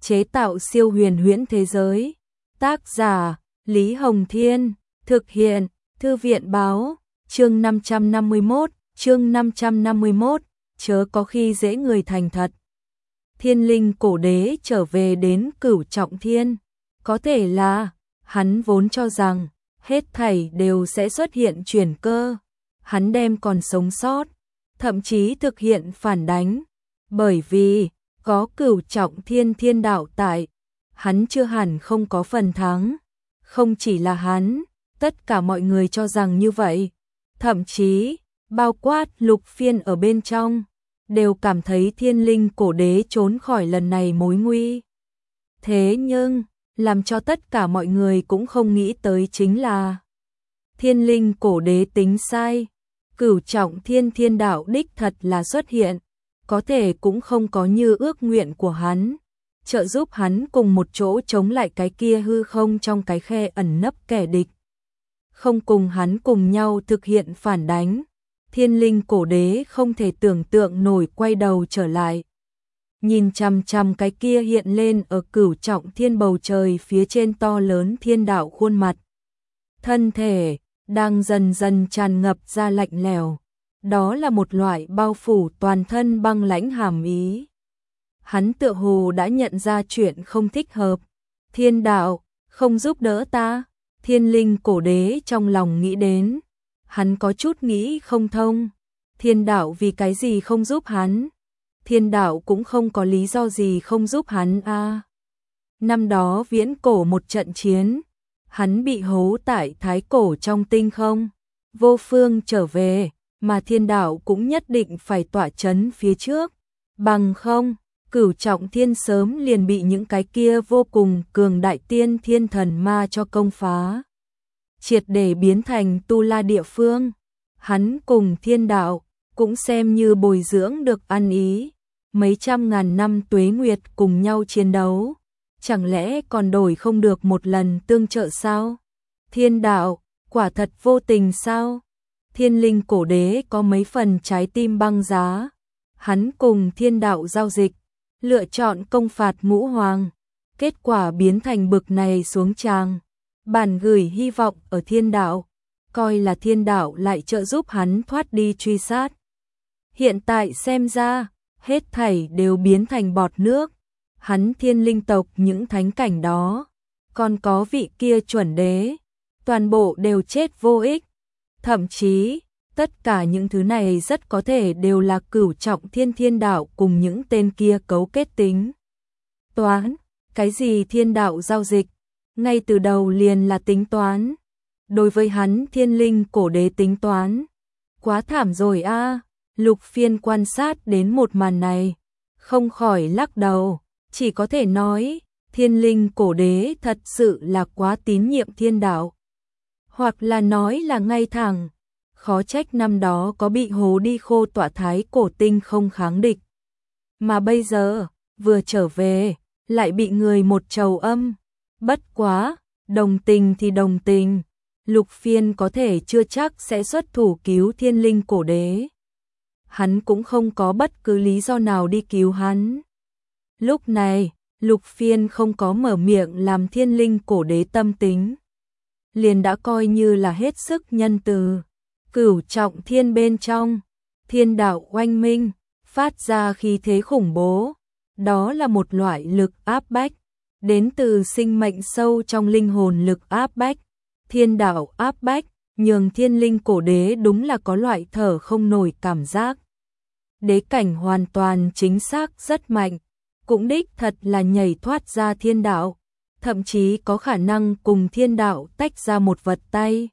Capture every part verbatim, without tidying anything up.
chế tạo siêu huyền huyễn thế giới. Tác giả Lý Hồng Thiên, thực hiện Thư viện Báo, chương năm trăm năm mươi mốt, chương năm trăm năm mươi mốt, chớ có khi dễ người thành thật. Thiên linh cổ đế trở về đến Cửu Trọng Thiên, có thể là hắn vốn cho rằng hết thảy đều sẽ xuất hiện chuyển cơ, hắn đem còn sống sót, thậm chí thực hiện phản đánh, bởi vì có Cửu Trọng Thiên thiên đạo tại, hắn chưa hẳn không có phần thắng. Không chỉ là hắn, tất cả mọi người cho rằng như vậy, thậm chí bao quát Lục Phiên ở bên trong, đều cảm thấy thiên linh cổ đế trốn khỏi lần này mối nguy. Thế nhưng, làm cho tất cả mọi người cũng không nghĩ tới chính là thiên linh cổ đế tính sai, Cửu Trọng Thiên thiên đạo đích thật là xuất hiện, có thể cũng không có như ước nguyện của hắn, trợ giúp hắn cùng một chỗ chống lại cái kia hư không trong cái khe ẩn nấp kẻ địch. Không cùng hắn cùng nhau thực hiện phản đánh, thiên linh cổ đế không thể tưởng tượng nổi quay đầu trở lại. Nhìn chằm chằm cái kia hiện lên ở Cửu Trọng Thiên bầu trời phía trên to lớn thiên đạo khuôn mặt. Thân thể đang dần dần tràn ngập ra lạnh lẽo, đó là một loại bao phủ toàn thân băng lãnh hàm ý. Hắn tựa hồ đã nhận ra chuyện không thích hợp. Thiên đạo, không giúp đỡ ta. Thiên linh cổ đế trong lòng nghĩ đến. Hắn có chút nghĩ không thông. Thiên đạo vì cái gì không giúp hắn? Thiên đạo cũng không có lý do gì không giúp hắn a. À, năm đó viễn cổ một trận chiến, hắn bị hố tại thái cổ trong tinh không, vô phương trở về, mà thiên đạo cũng nhất định phải tỏa chấn phía trước. Bằng không, Cửu Trọng Thiên sớm liền bị những cái kia vô cùng cường đại tiên thiên thần ma cho công phá, triệt để biến thành tu la địa phương. Hắn cùng thiên đạo cũng xem như bồi dưỡng được ăn ý, mấy trăm ngàn năm tuế nguyệt cùng nhau chiến đấu, chẳng lẽ còn đổi không được một lần tương trợ sao? Thiên đạo quả thật vô tình sao? Thiên linh cổ đế có mấy phần trái tim băng giá, hắn cùng thiên đạo giao dịch, lựa chọn công phạt ngũ hoàng, kết quả biến thành bực này xuống tràng. Bản gửi hy vọng ở thiên đạo, coi là thiên đạo lại trợ giúp hắn thoát đi truy sát. Hiện tại xem ra, hết thảy đều biến thành bọt nước. Hắn thiên linh tộc những thánh cảnh đó, còn có vị kia chuẩn đế, toàn bộ đều chết vô ích. Thậm chí, tất cả những thứ này rất có thể đều là Cửu Trọng Thiên thiên đạo cùng những tên kia cấu kết tính toán. Cái gì thiên đạo giao dịch, ngay từ đầu liền là tính toán. Đối với hắn thiên linh cổ đế tính toán, quá thảm rồi a. À. Lục Phiên quan sát đến một màn này, không khỏi lắc đầu, chỉ có thể nói, thiên linh cổ đế thật sự là quá tín nhiệm thiên đạo. Hoặc là nói là ngay thẳng, khó trách năm đó có bị hố đi khô tỏa thái cổ tinh không kháng địch. Mà bây giờ, vừa trở về, lại bị người một trầu âm. Bất quá, đồng tình thì đồng tình, Lục Phiên có thể chưa chắc sẽ xuất thủ cứu thiên linh cổ đế. Hắn cũng không có bất cứ lý do nào đi cứu hắn. Lúc này, Lục Phiên không có mở miệng làm thiên linh cổ đế tâm tính, liền đã coi như là hết sức nhân từ. Cửu Trọng Thiên bên trong, thiên đạo oanh minh, phát ra khí thế khủng bố. Đó là một loại lực áp bách, đến từ sinh mệnh sâu trong linh hồn lực áp bách. Thiên đạo áp bách, nhường thiên linh cổ đế đúng là có loại thở không nổi cảm giác. Đế cảnh hoàn toàn chính xác rất mạnh, cũng đích thật là nhảy thoát ra thiên đạo, thậm chí có khả năng cùng thiên đạo tách ra một vật tay.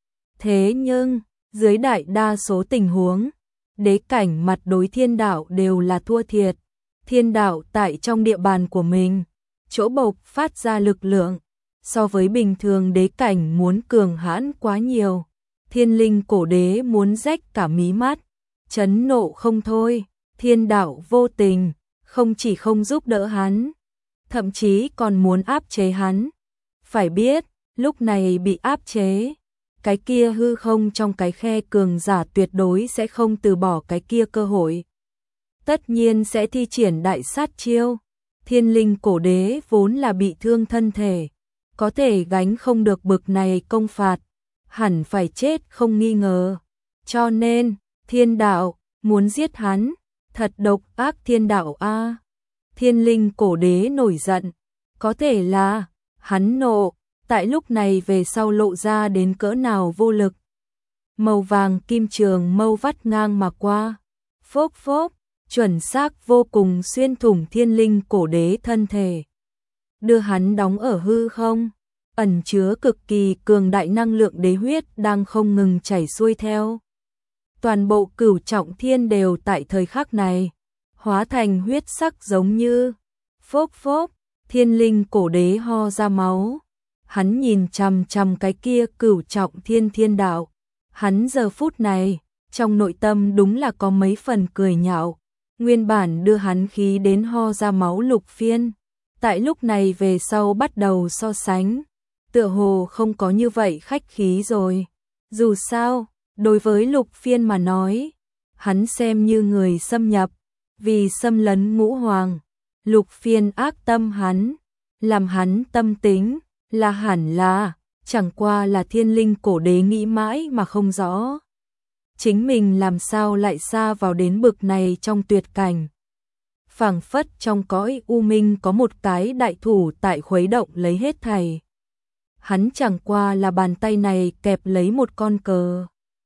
Thế nhưng, dưới đại đa số tình huống, đế cảnh mặt đối thiên đạo đều là thua thiệt. Thiên đạo tại trong địa bàn của mình, chỗ bộc phát ra lực lượng, so với bình thường đế cảnh muốn cường hãn quá nhiều. Thiên linh cổ đế muốn rách cả mí mắt, chấn nộ không thôi. Thiên đạo vô tình, không chỉ không giúp đỡ hắn, thậm chí còn muốn áp chế hắn. Phải biết, lúc này bị áp chế, cái kia hư không trong cái khe cường giả tuyệt đối sẽ không từ bỏ cái kia cơ hội. Tất nhiên sẽ thi triển đại sát chiêu, Thiên linh cổ đế vốn là bị thương thân thể, có thể gánh không được bực này công phạt, hẳn phải chết không nghi ngờ. Cho nên, thiên đạo, muốn giết hắn, thật độc ác thiên đạo a. Thiên linh cổ đế nổi giận, có thể là, hắn nộ, tại lúc này về sau lộ ra đến cỡ nào vô lực. Màu vàng kim trường mâu vắt ngang mà qua, phốc phốc, chuẩn xác vô cùng xuyên thủng thiên linh cổ đế thân thể. Đưa hắn đóng ở hư không, ẩn chứa cực kỳ cường đại năng lượng đế huyết đang không ngừng chảy xuôi theo. Toàn bộ cửu trọng thiên đều tại thời khắc này, hóa thành huyết sắc giống như, phốc phốc, thiên linh cổ đế ho ra máu. Hắn nhìn chằm chằm cái kia cửu trọng thiên thiên đạo. Hắn giờ phút này, trong nội tâm đúng là có mấy phần cười nhạo. Nguyên bản đưa hắn khí đến ho ra máu Lục Phiên. Tại lúc này về sau bắt đầu so sánh. Tựa hồ không có như vậy khách khí rồi. Dù sao, đối với Lục Phiên mà nói, hắn xem như người xâm nhập. Vì xâm lấn ngũ hoàng, Lục Phiên ác tâm hắn, làm hắn tâm tính, là hẳn là, chẳng qua là thiên linh cổ đế nghĩ mãi mà không rõ. Chính mình làm sao lại xa vào đến bực này trong tuyệt cảnh. Phảng phất trong cõi u minh có một cái đại thủ tại khuấy động lấy hết thảy. Hắn chẳng qua là bàn tay này kẹp lấy một con cờ.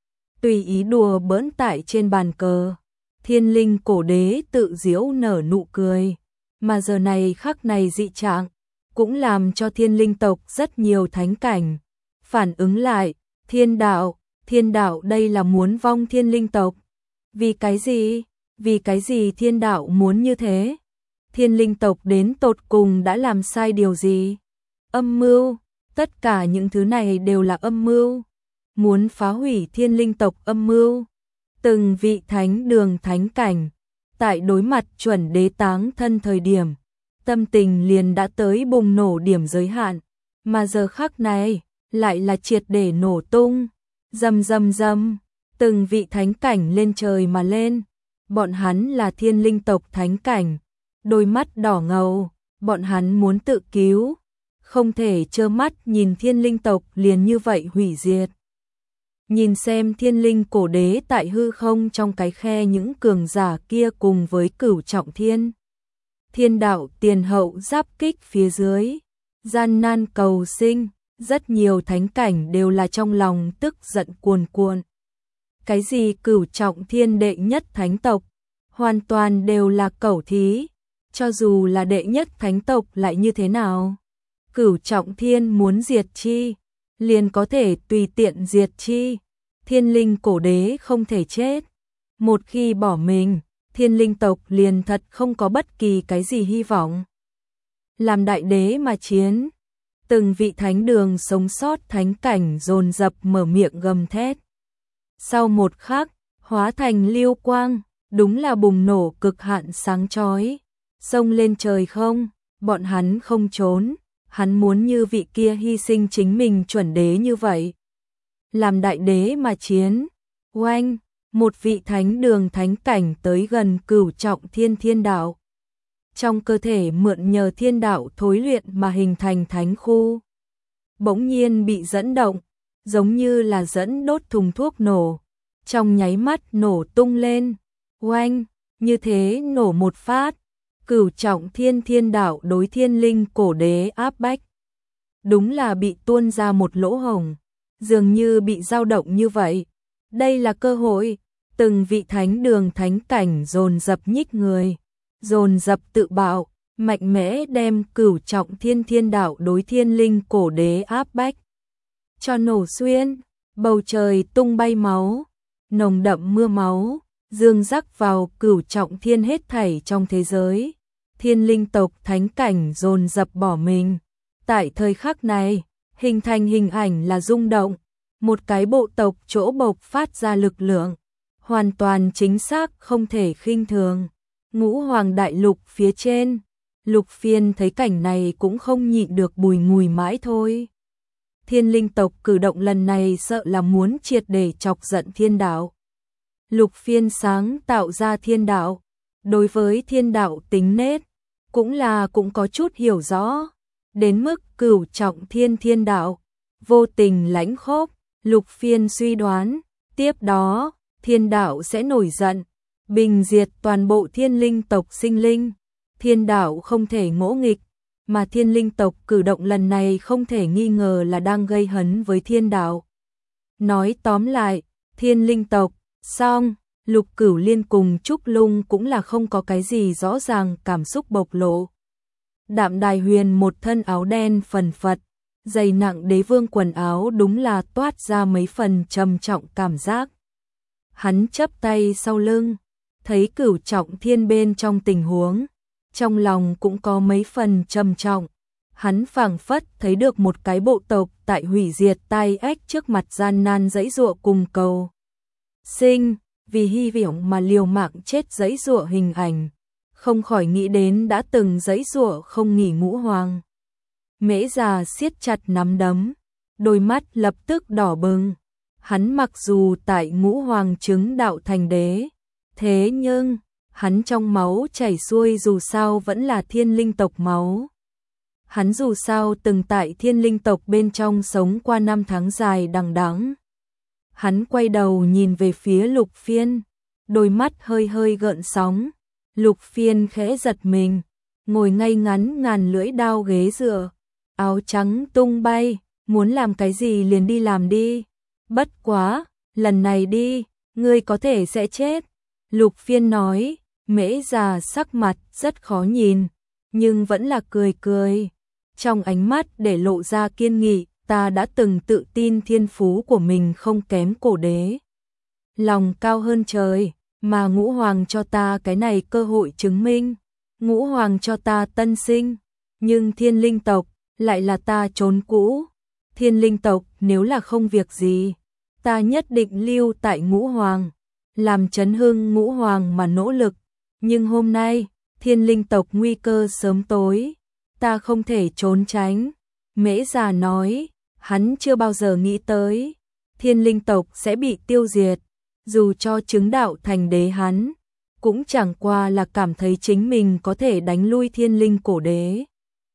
Tùy ý đùa bỡn tại trên bàn cờ. Thiên linh cổ đế tự giễu nở nụ cười. Mà giờ này khắc này dị trạng, cũng làm cho thiên linh tộc rất nhiều thánh cảnh. Phản ứng lại, thiên đạo, thiên đạo đây là muốn vong thiên linh tộc. Vì cái gì? Vì cái gì thiên đạo muốn như thế? Thiên linh tộc đến tột cùng đã làm sai điều gì? Âm mưu, tất cả những thứ này đều là âm mưu. Muốn phá hủy thiên linh tộc âm mưu. Từng vị thánh đường thánh cảnh, tại đối mặt chuẩn đế táng thân thời điểm, tâm tình liền đã tới bùng nổ điểm giới hạn, mà giờ khắc này, lại là triệt để nổ tung, rầm rầm rầm, từng vị thánh cảnh lên trời mà lên, bọn hắn là thiên linh tộc thánh cảnh, đôi mắt đỏ ngầu, bọn hắn muốn tự cứu, không thể trơ mắt nhìn thiên linh tộc liền như vậy hủy diệt. Nhìn xem thiên linh cổ đế tại hư không trong cái khe những cường giả kia cùng với cửu trọng thiên. Thiên đạo tiền hậu giáp kích phía dưới, gian nan cầu sinh, rất nhiều thánh cảnh đều là trong lòng tức giận cuồn cuộn. Cái gì cửu trọng thiên đệ nhất thánh tộc, hoàn toàn đều là cẩu thí, cho dù là đệ nhất thánh tộc lại như thế nào. Cửu trọng thiên muốn diệt chi, liền có thể tùy tiện diệt chi, thiên linh cổ đế không thể chết. Một khi bỏ mình, thiên linh tộc liền thật không có bất kỳ cái gì hy vọng. Làm đại đế mà chiến, từng vị thánh đường sống sót thánh cảnh dồn dập mở miệng gầm thét. Sau một khắc, hóa thành lưu quang, đúng là bùng nổ cực hạn sáng chói, xông lên trời không, bọn hắn không trốn, hắn muốn như vị kia hy sinh chính mình chuẩn đế như vậy. Làm đại đế mà chiến, oanh, một vị thánh đường thánh cảnh tới gần cửu trọng thiên thiên đạo. Trong cơ thể mượn nhờ thiên đạo thối luyện mà hình thành thánh khu. Bỗng nhiên bị dẫn động, giống như là dẫn đốt thùng thuốc nổ. Trong nháy mắt nổ tung lên, oanh, như thế nổ một phát. Cửu trọng thiên thiên đạo đối thiên linh cổ đế áp bách. Đúng là bị tuôn ra một lỗ hổng, dường như bị dao động như vậy. Đây là cơ hội, từng vị thánh đường thánh cảnh dồn dập nhích người, dồn dập tự bạo, mạnh mẽ đem cửu trọng thiên thiên đạo đối thiên linh cổ đế áp bách. Cho nổ xuyên, bầu trời tung bay máu, nồng đậm mưa máu, dương rắc vào cửu trọng thiên hết thảy trong thế giới. Thiên linh tộc thánh cảnh dồn dập bỏ mình. Tại thời khắc này, hình thành hình ảnh là rung động, một cái bộ tộc chỗ bộc phát ra lực lượng, hoàn toàn chính xác không thể khinh thường. Ngũ hoàng đại lục phía trên, Lục Phiên thấy cảnh này cũng không nhịn được bùi ngùi mãi thôi. Thiên linh tộc cử động lần này sợ là muốn triệt để chọc giận thiên đạo. Lục Phiên sáng tạo ra thiên đạo, đối với thiên đạo tính nết, cũng là cũng có chút hiểu rõ, đến mức cửu trọng thiên thiên đạo, vô tình lãnh khốc, Lục Phiên suy đoán, tiếp đó, thiên đạo sẽ nổi giận, bình diệt toàn bộ thiên linh tộc sinh linh, thiên đạo không thể ngỗ nghịch, mà thiên linh tộc cử động lần này không thể nghi ngờ là đang gây hấn với thiên đạo. Nói tóm lại, thiên linh tộc, xong, Lục Cửu Liên cùng Trúc Lung cũng là không có cái gì rõ ràng cảm xúc bộc lộ. Đạm Đài Huyền một thân áo đen phần phật, dày nặng đế vương quần áo đúng là toát ra mấy phần trầm trọng cảm giác. Hắn chắp tay sau lưng, thấy cửu trọng thiên bên trong tình huống, trong lòng cũng có mấy phần trầm trọng. Hắn phảng phất thấy được một cái bộ tộc tại hủy diệt tai ách trước mặt gian nan dãy dụa cùng cầu sinh, vì hy vọng mà liều mạng chết dãy dụa hình ảnh, không khỏi nghĩ đến đã từng dãy dụa không nghỉ Ngũ Hoàng. Mễ Già siết chặt nắm đấm, đôi mắt lập tức đỏ bừng. Hắn mặc dù tại Ngũ Hoàng chứng đạo thành đế, thế nhưng hắn trong máu chảy xuôi dù sao vẫn là thiên linh tộc máu. Hắn dù sao từng tại thiên linh tộc bên trong sống qua năm tháng dài đằng đẵng. Hắn quay đầu nhìn về phía Lục Phiên, đôi mắt hơi hơi gợn sóng. Lục Phiên khẽ giật mình, ngồi ngay ngắn ngàn lưỡi đao ghế dựa, áo trắng tung bay, muốn làm cái gì liền đi làm đi. Bất quá, lần này đi, ngươi có thể sẽ chết. Lục Phiên nói, Mễ Già sắc mặt rất khó nhìn, nhưng vẫn là cười cười. Trong ánh mắt để lộ ra kiên nghị, ta đã từng tự tin thiên phú của mình không kém cổ đế. Lòng cao hơn trời, mà Ngũ Hoàng cho ta cái này cơ hội chứng minh. Ngũ Hoàng cho ta tân sinh, nhưng thiên linh tộc lại là ta trốn cũ. Thiên linh tộc nếu là không việc gì, ta nhất định lưu tại Ngũ Hoàng, làm chấn hưng Ngũ Hoàng mà nỗ lực. Nhưng hôm nay, thiên linh tộc nguy cơ sớm tối, ta không thể trốn tránh. Mễ Già nói, hắn chưa bao giờ nghĩ tới thiên linh tộc sẽ bị tiêu diệt, dù cho chứng đạo thành đế hắn, cũng chẳng qua là cảm thấy chính mình có thể đánh lui thiên linh cổ đế,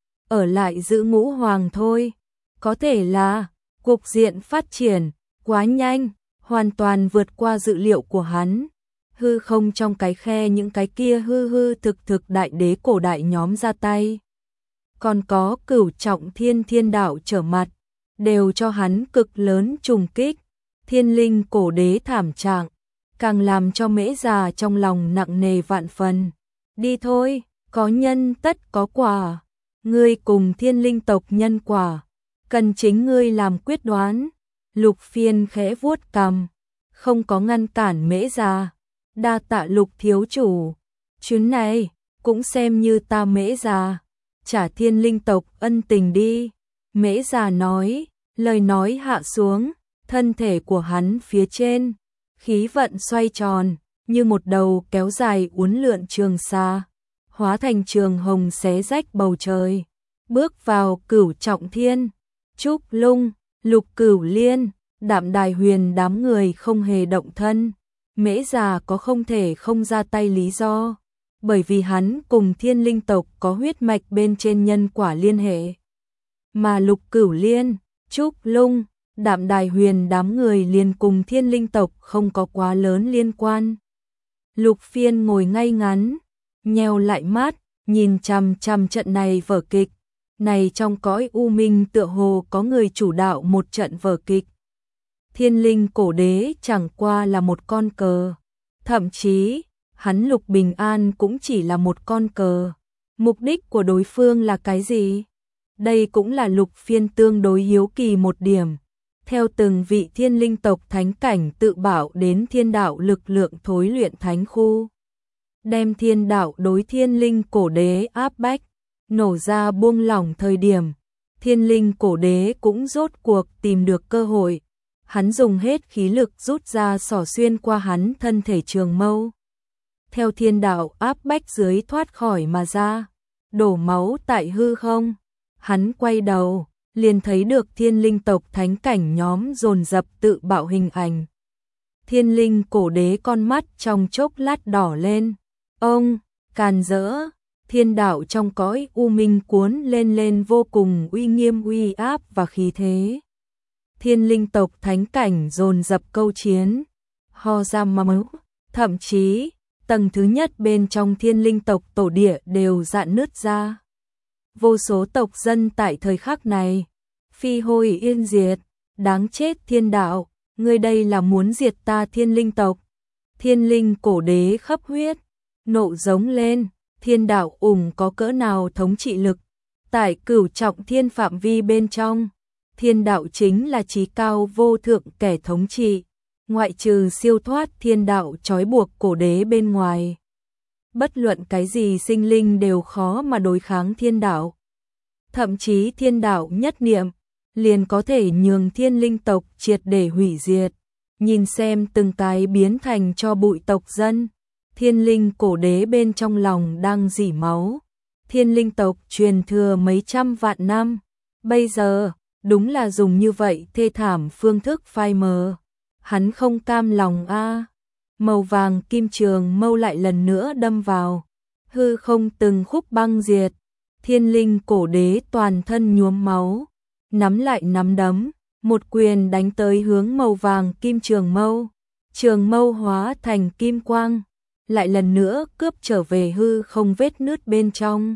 ở lại giữ Ngũ Hoàng thôi. Có thể là cục diện phát triển quá nhanh, hoàn toàn vượt qua dự liệu của hắn. Hư không trong cái khe những cái kia hư hư thực thực đại đế cổ đại nhóm ra tay, còn có cửu trọng thiên thiên đạo trở mặt, đều cho hắn cực lớn trùng kích. Thiên linh cổ đế thảm trạng, càng làm cho Mễ Già trong lòng nặng nề vạn phần. Đi thôi, có nhân tất có quả. Ngươi cùng thiên linh tộc nhân quả, cần chính ngươi làm quyết đoán. Lục Phiên khẽ vuốt cằm, không có ngăn cản Mễ Già. Đa tạ Lục thiếu chủ, chuyến này cũng xem như ta Mễ Già trả thiên linh tộc ân tình đi. Mễ Già nói, lời nói hạ xuống, thân thể của hắn phía trên, khí vận xoay tròn, như một đầu kéo dài uốn lượn trường xa, hóa thành trường hồng xé rách bầu trời, bước vào cửu trọng thiên. Trúc Lung, Lục Cửu Liên, Đạm Đài Huyền đám người không hề động thân. Mễ Già có không thể không ra tay lý do, bởi vì hắn cùng thiên linh tộc có huyết mạch bên trên nhân quả liên hệ. Mà Lục Cửu Liên, Trúc Lung, Đạm Đài Huyền đám người liền cùng thiên linh tộc không có quá lớn liên quan. Lục Phiên ngồi ngay ngắn, nheo lại mắt, nhìn chằm chằm trận này vở kịch. Này trong cõi u minh tựa hồ có người chủ đạo một trận vở kịch. Thiên linh cổ đế chẳng qua là một con cờ, thậm chí hắn Lục Bình An cũng chỉ là một con cờ. Mục đích của đối phương là cái gì? Đây cũng là Lục Phiên tương đối hiếu kỳ một điểm. Theo từng vị thiên linh tộc thánh cảnh tự bảo đến thiên đạo lực lượng thối luyện thánh khu, đem thiên đạo đối thiên linh cổ đế áp bách, nổ ra buông lỏng thời điểm, thiên linh cổ đế cũng rốt cuộc tìm được cơ hội. Hắn dùng hết khí lực rút ra xỏ xuyên qua hắn thân thể trường mâu, theo thiên đạo áp bách dưới thoát khỏi mà ra, đổ máu tại hư không. Hắn quay đầu, liền thấy được thiên linh tộc thánh cảnh nhóm dồn dập tự bạo hình ảnh. Thiên linh cổ đế con mắt trong chốc lát đỏ lên. Ông, càn rỡ, thiên đạo trong cõi u minh cuốn lên lên vô cùng uy nghiêm uy áp và khí thế. Thiên linh tộc thánh cảnh dồn dập câu chiến, ho ra máu, thậm chí tầng thứ nhất bên trong thiên linh tộc tổ địa đều rạn nứt ra. Vô số tộc dân tại thời khắc này, phi hôi yên diệt, đáng chết thiên đạo, ngươi đây là muốn diệt ta thiên linh tộc. Thiên linh cổ đế khắp huyết, nộ giống lên, thiên đạo ủng có cỡ nào thống trị lực. Tại cửu trọng thiên phạm vi bên trong, thiên đạo chính là chí cao vô thượng kẻ thống trị, ngoại trừ siêu thoát thiên đạo trói buộc cổ đế bên ngoài. Bất luận cái gì sinh linh đều khó mà đối kháng thiên đạo. Thậm chí thiên đạo nhất niệm, liền có thể nhường thiên linh tộc triệt để hủy diệt. Nhìn xem từng cái biến thành cho bụi tộc dân, thiên linh cổ đế bên trong lòng đang rỉ máu. Thiên linh tộc truyền thừa mấy trăm vạn năm, bây giờ, đúng là dùng như vậy thê thảm phương thức phai mờ. Hắn không cam lòng a. Màu vàng kim trường mâu lại lần nữa đâm vào, hư không từng khúc băng diệt. Thiên linh cổ đế toàn thân nhuốm máu, nắm lại nắm đấm, một quyền đánh tới hướng màu vàng kim trường mâu. Trường mâu hóa thành kim quang, lại lần nữa cướp trở về hư không vết nứt bên trong.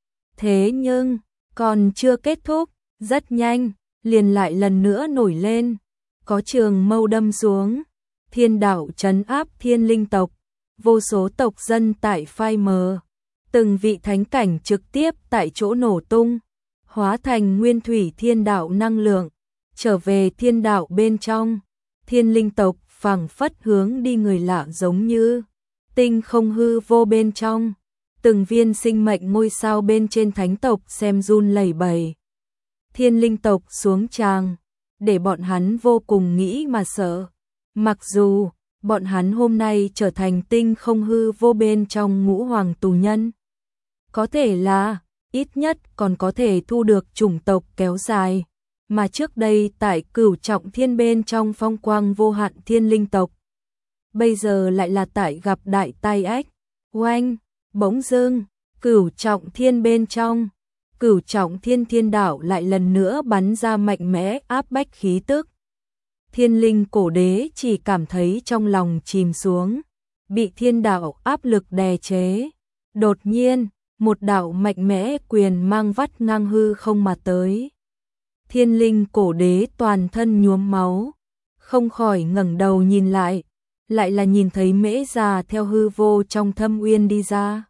Thế nhưng, còn chưa kết thúc, rất nhanh, liền lại lần nữa nổi lên, có trường mâu đâm xuống. Thiên đạo trấn áp thiên linh tộc, vô số tộc dân tại phai mờ, từng vị thánh cảnh trực tiếp tại chỗ nổ tung, hóa thành nguyên thủy thiên đạo năng lượng, trở về thiên đạo bên trong. Thiên linh tộc phảng phất hướng đi người lạ giống như tinh không hư vô bên trong, từng viên sinh mệnh ngôi sao bên trên thánh tộc xem run lẩy bẩy. Thiên linh tộc xuống tràng, để bọn hắn vô cùng nghĩ mà sợ. Mặc dù bọn hắn hôm nay trở thành tinh không hư vô bên trong ngũ hoàng tù nhân, có thể là ít nhất còn có thể thu được chủng tộc kéo dài, mà trước đây tại cửu trọng thiên bên trong phong quang vô hạn thiên linh tộc, bây giờ lại là tại gặp đại tai ách. Oanh, bỗng dưng, cửu trọng thiên bên trong, cửu trọng thiên thiên đạo lại lần nữa bắn ra mạnh mẽ áp bách khí tức. Thiên linh cổ đế chỉ cảm thấy trong lòng chìm xuống, bị thiên đạo áp lực đè chế. Đột nhiên, một đạo mạnh mẽ quyền mang vắt ngang hư không mà tới. Thiên linh cổ đế toàn thân nhuốm máu, không khỏi ngẩng đầu nhìn lại, lại là nhìn thấy Mễ Già theo hư vô trong thâm uyên đi ra.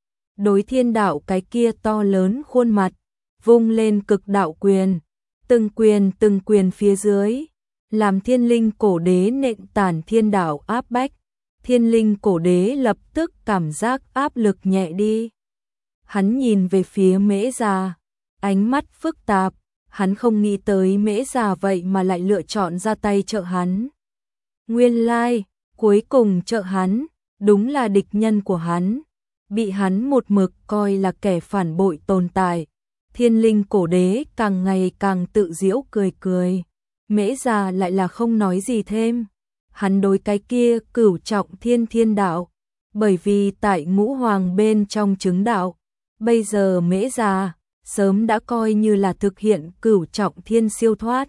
Đối thiên đạo cái kia to lớn khuôn mặt, vung lên cực đạo quyền, từng quyền từng quyền phía dưới, làm thiên linh cổ đế nện tản thiên đạo áp bách. Thiên linh cổ đế lập tức cảm giác áp lực nhẹ đi. Hắn nhìn về phía Mễ Già, ánh mắt phức tạp, hắn không nghĩ tới Mễ Già vậy mà lại lựa chọn ra tay trợ hắn. Nguyên lai, cuối cùng trợ hắn, đúng là địch nhân của hắn, bị hắn một mực coi là kẻ phản bội tồn tại. Thiên linh cổ đế càng ngày càng tự giễu cười cười. Mễ Già lại là không nói gì thêm. Hắn đối cái kia cửu trọng thiên thiên đạo, bởi vì tại ngũ hoàng bên trong chứng đạo, bây giờ Mễ Già sớm đã coi như là thực hiện cửu trọng thiên siêu thoát,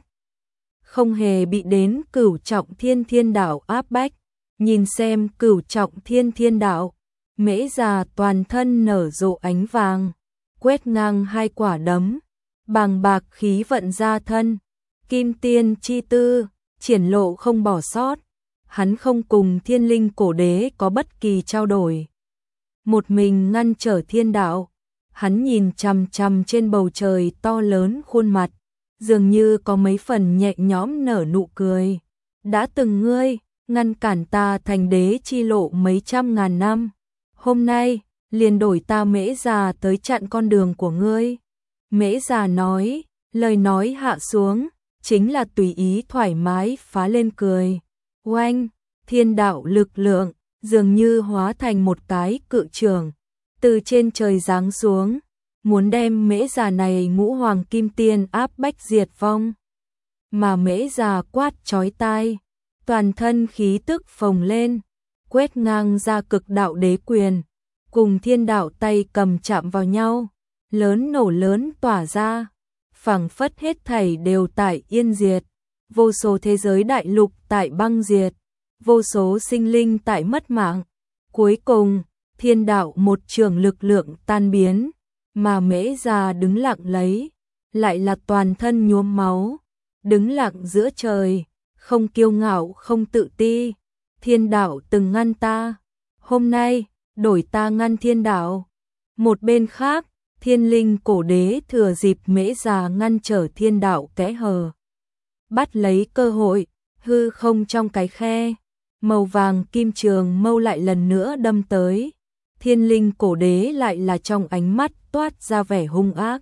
không hề bị đến cửu trọng thiên thiên đạo áp bách. Nhìn xem cửu trọng thiên thiên đạo, Mễ Già toàn thân nở rộ ánh vàng, quét ngang hai quả đấm, bàng bạc khí vận ra thân, kim tiên chi tư, triển lộ không bỏ sót. Hắn không cùng thiên linh cổ đế có bất kỳ trao đổi, một mình ngăn trở thiên đạo. Hắn nhìn chằm chằm trên bầu trời to lớn khuôn mặt, dường như có mấy phần nhẹ nhõm nở nụ cười. Đã từng ngươi ngăn cản ta thành đế chi lộ mấy trăm ngàn năm, hôm nay liền đổi ta Mễ Già tới chặn con đường của ngươi. Mễ Già nói, lời nói hạ xuống, chính là tùy ý thoải mái phá lên cười. Oanh, thiên đạo lực lượng, dường như hóa thành một cái cự trường, từ trên trời giáng xuống, muốn đem Mễ Già này ngũ hoàng kim tiên áp bách diệt vong. Mà Mễ Già quát chói tai, toàn thân khí tức phồng lên, quét ngang ra cực đạo đế quyền, cùng thiên đạo tay cầm chạm vào nhau, lớn nổ lớn tỏa ra, phảng phất hết thảy đều tại yên diệt, vô số thế giới đại lục tại băng diệt, vô số sinh linh tại mất mạng. Cuối cùng, thiên đạo một trường lực lượng tan biến, mà Mễ Già đứng lặng lấy, lại là toàn thân nhuốm máu, đứng lặng giữa trời, không kiêu ngạo không tự ti. Thiên đạo từng ngăn ta, hôm nay đổi ta ngăn thiên đạo. Một bên khác, Thiên Linh cổ đế thừa dịp Mễ Già ngăn trở thiên đạo kẽ hở, bắt lấy cơ hội, hư không trong cái khe, màu vàng kim trường mâu lại lần nữa đâm tới. Thiên Linh cổ đế lại là trong ánh mắt toát ra vẻ hung ác.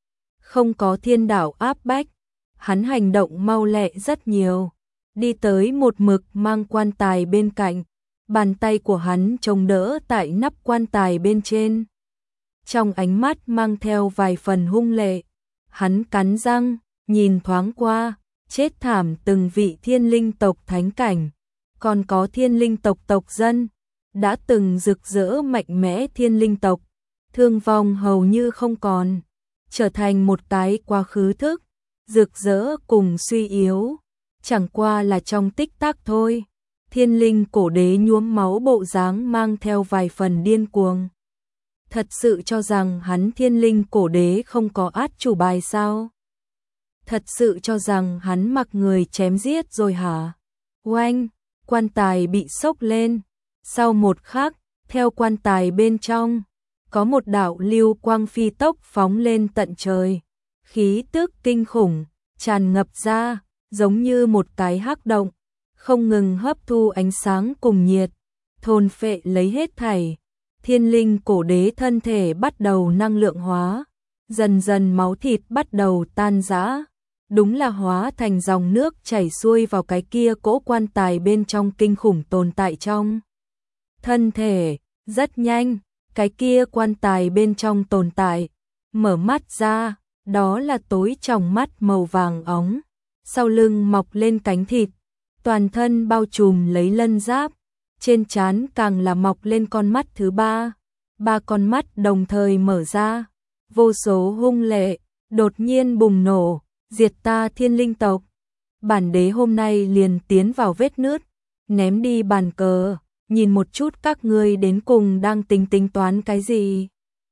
Không có thiên đạo áp bách, hắn hành động mau lẹ rất nhiều, đi tới một mực mang quan tài bên cạnh, bàn tay của hắn chống đỡ tại nắp quan tài bên trên. Trong ánh mắt mang theo vài phần hung lệ, hắn cắn răng, nhìn thoáng qua, chết thảm từng vị thiên linh tộc thánh cảnh, còn có thiên linh tộc tộc dân, đã từng rực rỡ mạnh mẽ thiên linh tộc, thương vong hầu như không còn, trở thành một cái quá khứ thức, rực rỡ cùng suy yếu, chẳng qua là trong tích tắc thôi. Thiên Linh cổ đế nhuốm máu bộ dáng mang theo vài phần điên cuồng. Thật sự cho rằng hắn Thiên Linh cổ đế không có át chủ bài sao? Thật sự cho rằng hắn mặc người chém giết rồi hả? Oanh, quan tài bị sốc lên. Sau một khắc, theo quan tài bên trong, có một đạo lưu quang phi tốc phóng lên tận trời. Khí tức kinh khủng, tràn ngập ra, giống như một cái hắc động, không ngừng hấp thu ánh sáng cùng nhiệt, thôn phệ lấy hết thảy. Thiên Linh cổ đế thân thể bắt đầu năng lượng hóa, dần dần máu thịt bắt đầu tan rã, đúng là hóa thành dòng nước chảy xuôi vào cái kia cỗ quan tài bên trong kinh khủng tồn tại trong thân thể. Rất nhanh, cái kia quan tài bên trong tồn tại mở mắt ra, đó là tối tròng mắt màu vàng óng, sau lưng mọc lên cánh thịt, toàn thân bao trùm lấy lân giáp, trên trán càng là mọc lên con mắt thứ ba, ba con mắt đồng thời mở ra, vô số hung lệ đột nhiên bùng nổ, diệt ta thiên linh tộc. Bản đế hôm nay liền tiến vào vết nứt, ném đi bàn cờ, nhìn một chút các ngươi đến cùng đang tính tính toán cái gì.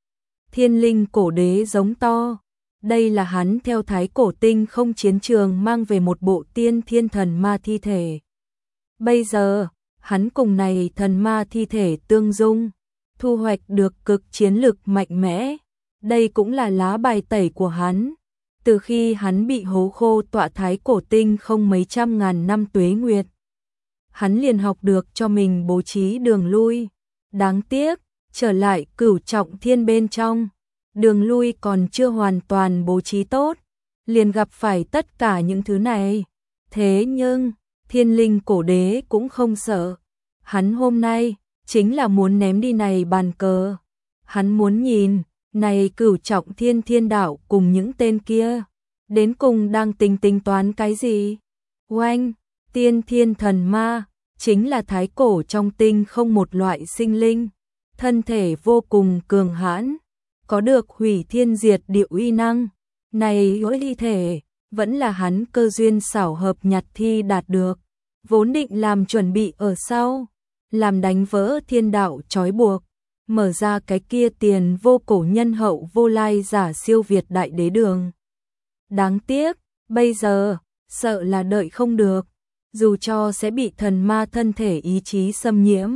Thiên Linh cổ đế giống to, đây là hắn theo thái cổ tinh không chiến trường mang về một bộ tiên thiên thần ma thi thể. Bây giờ, hắn cùng này thần ma thi thể tương dung, thu hoạch được cực chiến lực mạnh mẽ. Đây cũng là lá bài tẩy của hắn. Từ khi hắn bị hố khô tọa thái cổ tinh không mấy trăm ngàn năm tuế nguyệt, hắn liền học được cho mình bố trí đường lui. Đáng tiếc, trở lại cửu trọng thiên bên trong, đường lui còn chưa hoàn toàn bố trí tốt, liền gặp phải tất cả những thứ này. Thế nhưng, Thiên Linh cổ đế cũng không sợ. Hắn hôm nay chính là muốn ném đi này bàn cờ. Hắn muốn nhìn, này cửu trọng thiên thiên đạo cùng những tên kia, đến cùng đang tính tính toán cái gì? Oanh, tiên thiên thần ma, chính là thái cổ trong tinh không một loại sinh linh, thân thể vô cùng cường hãn, có được hủy thiên diệt địa uy năng. Này hối ly thể, vẫn là hắn cơ duyên xảo hợp nhặt thi đạt được, vốn định làm chuẩn bị ở sau, làm đánh vỡ thiên đạo trói buộc, mở ra cái kia tiền vô cổ nhân hậu vô lai giả siêu việt đại đế đường. Đáng tiếc, bây giờ, sợ là đợi không được, dù cho sẽ bị thần ma thân thể ý chí xâm nhiễm,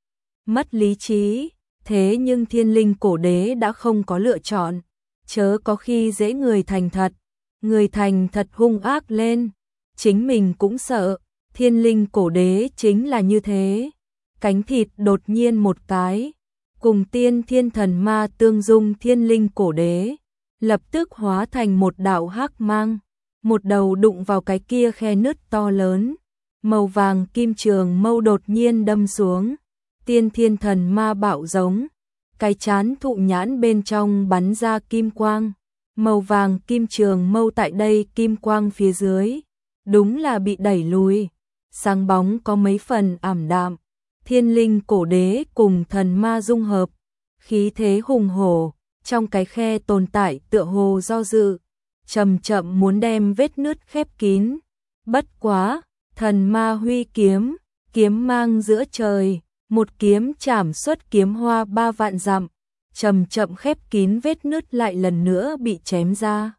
mất lý trí, thế nhưng Thiên Linh cổ đế đã không có lựa chọn, chớ có khi dễ người thành thật, người thành thật hung ác lên, chính mình cũng sợ. Thiên Linh cổ đế chính là như thế, cánh thịt đột nhiên một cái, cùng tiên thiên thần ma tương dung. Thiên Linh cổ đế lập tức hóa thành một đạo hắc mang, một đầu đụng vào cái kia khe nứt to lớn, màu vàng kim trường mâu đột nhiên đâm xuống. Tiên thiên thần ma bạo giống, cái chán thụ nhãn bên trong bắn ra kim quang, màu vàng kim trường mâu tại đây kim quang phía dưới, đúng là bị đẩy lùi, sáng bóng có mấy phần ảm đạm. Thiên Linh cổ đế cùng thần ma dung hợp, khí thế hùng hổ, trong cái khe tồn tại tựa hồ do dự, chậm chậm muốn đem vết nứt khép kín. Bất quá, thần ma huy kiếm, kiếm mang giữa trời, một kiếm chảm xuất kiếm hoa ba vạn dặm, chậm chậm khép kín vết nứt lại lần nữa bị chém ra.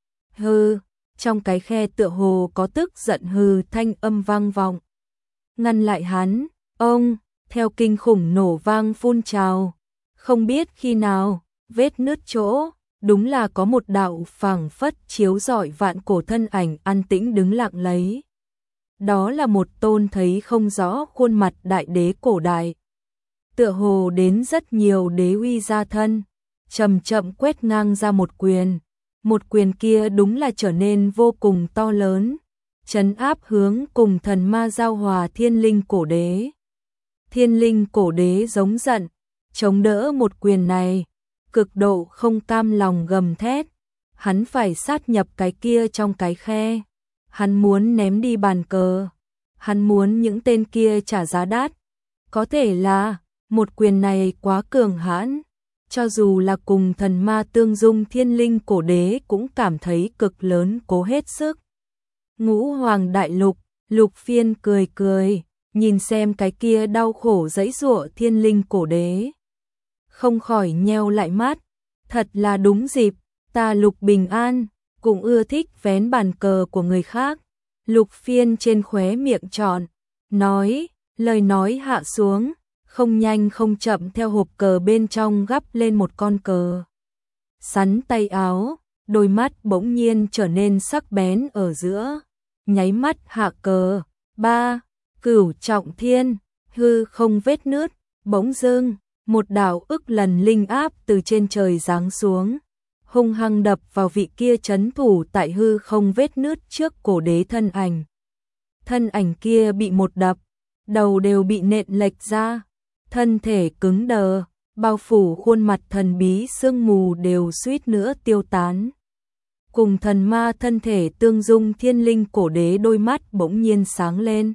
Hừ, trong cái khe tựa hồ có tức giận hừ thanh âm vang vọng. Ngăn lại hắn, ông, theo kinh khủng nổ vang phun trào. Không biết khi nào, vết nứt chỗ, đúng là có một đạo phảng phất chiếu rọi vạn cổ thân ảnh an tĩnh đứng lặng lấy. Đó là một tôn thấy không rõ khuôn mặt đại đế cổ đại. Tựa hồ đến rất nhiều đế uy ra thân, chậm chậm quét ngang ra một quyền. Một quyền kia đúng là trở nên vô cùng to lớn, trấn áp hướng cùng thần ma giao hòa thiên linh cổ đế. Thiên linh cổ đế giống giận, chống đỡ một quyền này, cực độ không cam lòng gầm thét. Hắn phải sát nhập cái kia trong cái khe. Hắn muốn ném đi bàn cờ. Hắn muốn những tên kia trả giá đắt. Có thể là, một quyền này quá cường hãn. Cho dù là cùng thần ma tương dung thiên linh cổ đế cũng cảm thấy cực lớn cố hết sức. Ngũ hoàng đại lục, Lục Phiên cười cười, nhìn xem cái kia đau khổ giãy giụa thiên linh cổ đế. Không khỏi nheo lại mắt, thật là đúng dịp, ta Lục Bình An, cũng ưa thích vén bàn cờ của người khác. Lục Phiên trên khóe miệng tròn, nói, lời nói hạ xuống. Không nhanh không chậm theo hộp cờ bên trong gắp lên một con cờ. Sắn tay áo, đôi mắt bỗng nhiên trở nên sắc bén ở giữa. Nháy mắt hạ cờ, ba, cửu trọng thiên, hư không vết nứt, bỗng dưng, một đạo ức lần linh áp từ trên trời giáng xuống. Hung hăng đập vào vị kia trấn thủ tại hư không vết nứt trước cổ đế thân ảnh. Thân ảnh kia bị một đập, đầu đều bị nện lệch ra. Thân thể cứng đờ, bao phủ khuôn mặt thần bí sương mù đều suýt nữa tiêu tán. Cùng thần ma thân thể tương dung thiên linh cổ đế đôi mắt bỗng nhiên sáng lên.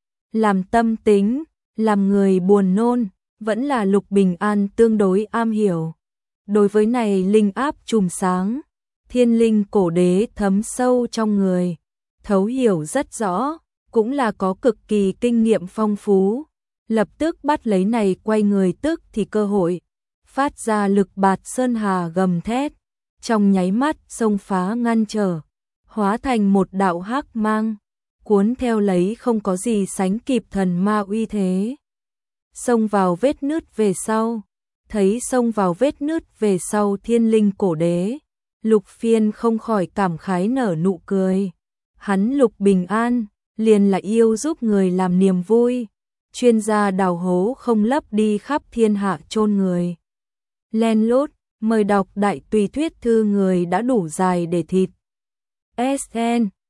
Làm tâm tính, làm người buồn nôn, vẫn là Lục Bình An tương đối am hiểu. Đối với này linh áp trùm sáng, thiên linh cổ đế thấm sâu trong người, thấu hiểu rất rõ, cũng là có cực kỳ kinh nghiệm phong phú. Lập tức bắt lấy này quay người tức thì cơ hội, phát ra lực bạt sơn hà gầm thét, trong nháy mắt xông phá ngăn trở, hóa thành một đạo hắc mang, cuốn theo lấy không có gì sánh kịp thần ma uy thế. Xông vào vết nứt về sau, thấy xông vào vết nứt về sau thiên linh cổ đế, Lục Phiên không khỏi cảm khái nở nụ cười. Hắn Lục Bình An, liền là yêu giúp người làm niềm vui. Chuyên gia đào hố không lấp đi khắp thiên hạ chôn người. Len lút, mời đọc đại tùy thuyết thư người đã đủ dài để thịt. ét en